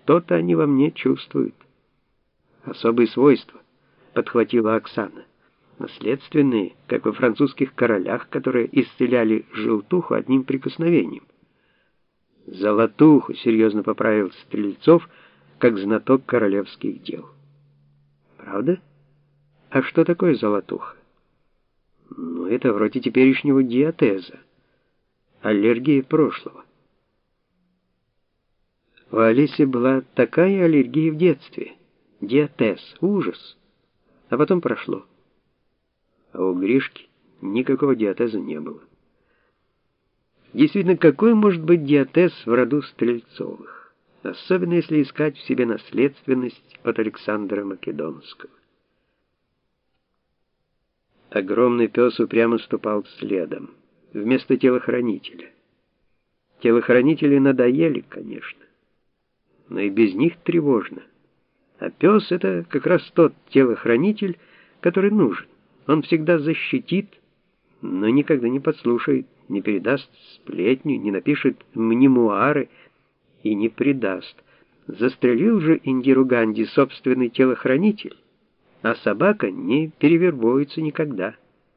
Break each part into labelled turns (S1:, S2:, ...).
S1: что-то они во мне чувствуют. Особые свойства, подхватила Оксана. Наследственные, как во французских королях, которые исцеляли желтуху одним прикосновением. Золотуху, серьезно поправил Стрельцов, как знаток королевских дел. Правда? А что такое золотуха? Ну, это вроде теперешнего диатеза. Аллергия прошлого. У Алисы была такая аллергия в детстве. Диатез, ужас. А потом прошло. А у Гришки никакого диатеза не было. Действительно, какой может быть диатез в роду Стрельцовых? Особенно если искать в себе наследственность от Александра Македонского. Огромный пес упрямо ступал следом, вместо телохранителя. Телохранители надоели, конечно, но и без них тревожно. А пес — это как раз тот телохранитель, который нужен. Он всегда защитит, но никогда не подслушает, не передаст сплетню, не напишет мемуары и не предаст. Застрелил же Индиру Ганди собственный телохранитель, а собака не перевербуется никогда.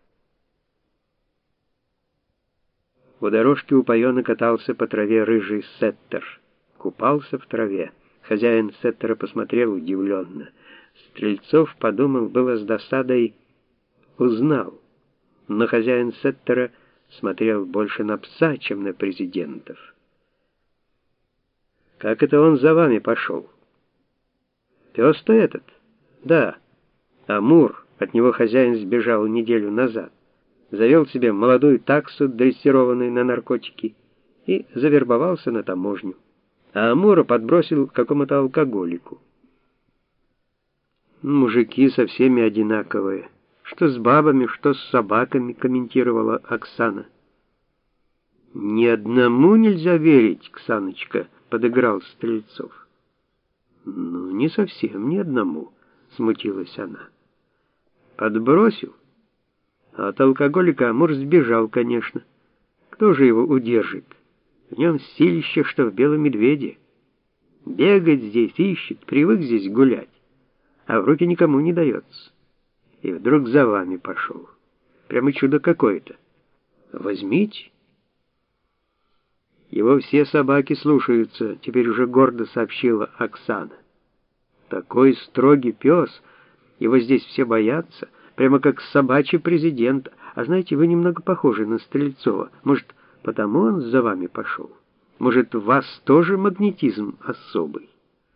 S1: У дорожки упоенно катался по траве рыжий сеттер. Купался в траве. Хозяин сеттера посмотрел удивленно. Стрельцов подумал было с досадой, узнал. Но хозяин сеттера смотрел больше на пса, чем на президентов. «Как это он за вами пошел?» «Пес-то этот?» «Да. Амур, от него хозяин сбежал неделю назад. Завел себе молодую таксу, дрессированную на наркотики, и завербовался на таможню. А Амура подбросил к какому-то алкоголику». «Мужики со всеми одинаковые. Что с бабами, что с собаками», — комментировала Оксана. «Ни одному нельзя верить, Ксаночка», — подыграл Стрельцов. «Ну, не совсем ни одному», — смутилась она. «Подбросил? А от алкоголика Амур сбежал, конечно. Кто же его удержит? В нем силище, что в белом медведе. Бегать здесь ищет, привык здесь гулять, а в руки никому не дается. И вдруг за вами пошел. Прямо чудо какое-то. Возьмите». «Его все собаки слушаются», — теперь уже гордо сообщила Оксана. «Такой строгий пес, его здесь все боятся, прямо как собачий президент. А знаете, вы немного похожи на Стрельцова. Может, потому он за вами пошел? Может, у вас тоже магнетизм особый?»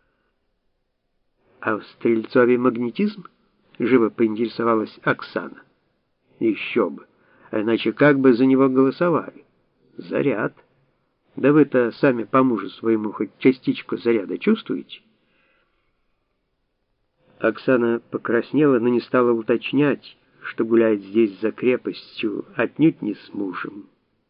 S1: «А в Стрельцове магнетизм?» — живо поинтересовалась Оксана. «Еще бы. А иначе как бы за него голосовали? Заряд. Да вы-то сами по мужу своему хоть частичку заряда чувствуете?» Оксана покраснела, но не стала уточнять, что гуляет здесь за крепостью, отнюдь не с мужем.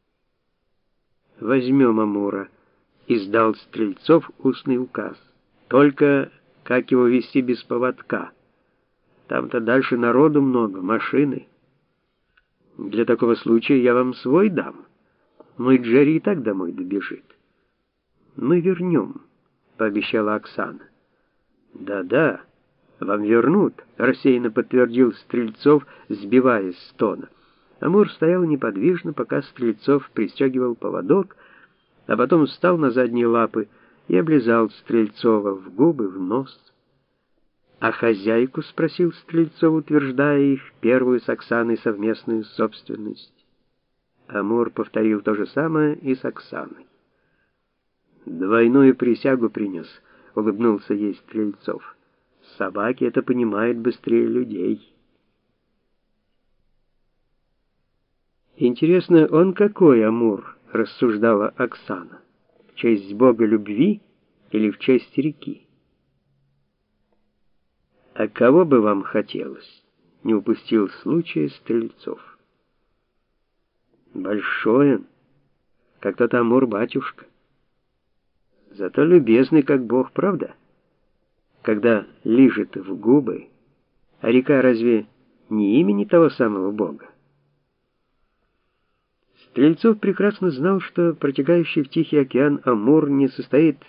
S1: «Возьмем Амура», — издал Стрельцов устный указ. «Только как его вести без поводка? Там-то дальше народу много, машины. Для такого случая я вам свой дам. Мой Джерри и так домой добежит». «Мы вернем», — пообещала Оксана. «Да-да, вам вернут», — рассеянно подтвердил Стрельцов, сбиваясь с тона. Амур стоял неподвижно, пока Стрельцов пристегивал поводок, а потом встал на задние лапы и облизал Стрельцова в губы, в нос. «А хозяйку?» — спросил Стрельцов, утверждая их первую с Оксаной совместную собственность. Амур повторил то же самое и с Оксаной. «Двойную присягу принес», — улыбнулся ей Стрельцов. «Собаки это понимают быстрее людей». «Интересно, он какой, Амур?» — рассуждала Оксана. «В честь бога любви или в честь реки?» «А кого бы вам хотелось?» — не упустил случая Стрельцов. «Большой он, как тот Амур-батюшка. Зато любезный, как бог, правда? Когда лижет в губы, а река разве не имени того самого бога?» Стрельцов прекрасно знал, что протекающий в Тихий океан Амур не состоит